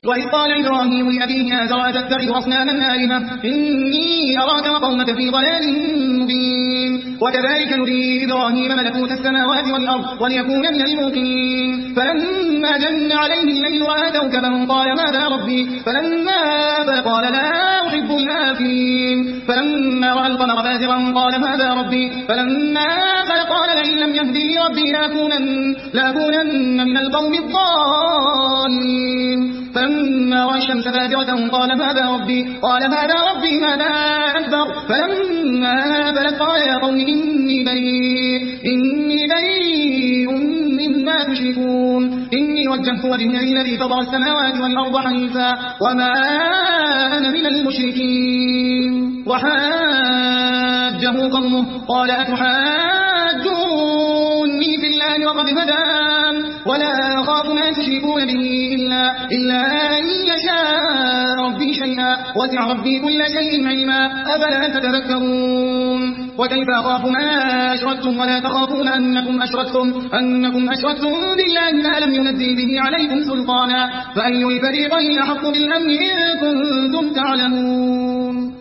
وإذ قال إبراهيم لأبيه آزر أتتخذ أصناما آلهة إني أراك وقومك في ضلال مبين وكذلك نري إبراهيم ملكوت السماوات والأرض وليكون من الموقنين فلما جن عليه الليل رأى كوكبا قال ماذا ربي فلما أفل قال لا أحب الآفلين فلما رأى القمر بازغا قال ماذا ربي فلما أفل قال لئن لم يهدني ربي لأكونن من القوم الضالين فلما رأى الشمس بازغة قال هذا ربي ماذا أكبر فلما أفلت قال يا قوم إني بريء مما تشركون إني وجهت وجهي للذي فطر السماوات والأرض حنيفا وما أنا من المشركين وحاجه قومه قال أتحاجوني في الله وقد هدان ولا أخاف ما تشركون به إلا أن يشاء ربي شيئا وسع ربي كل شيء علما أفلا تتذكرون وكيف أخاف ما أشركتم ولا تخافون أنكم أشركتم بالله ما لم ينزل به عليكم سلطانا فأي الفريقين أحق بالأمن إن كنتم تعلمون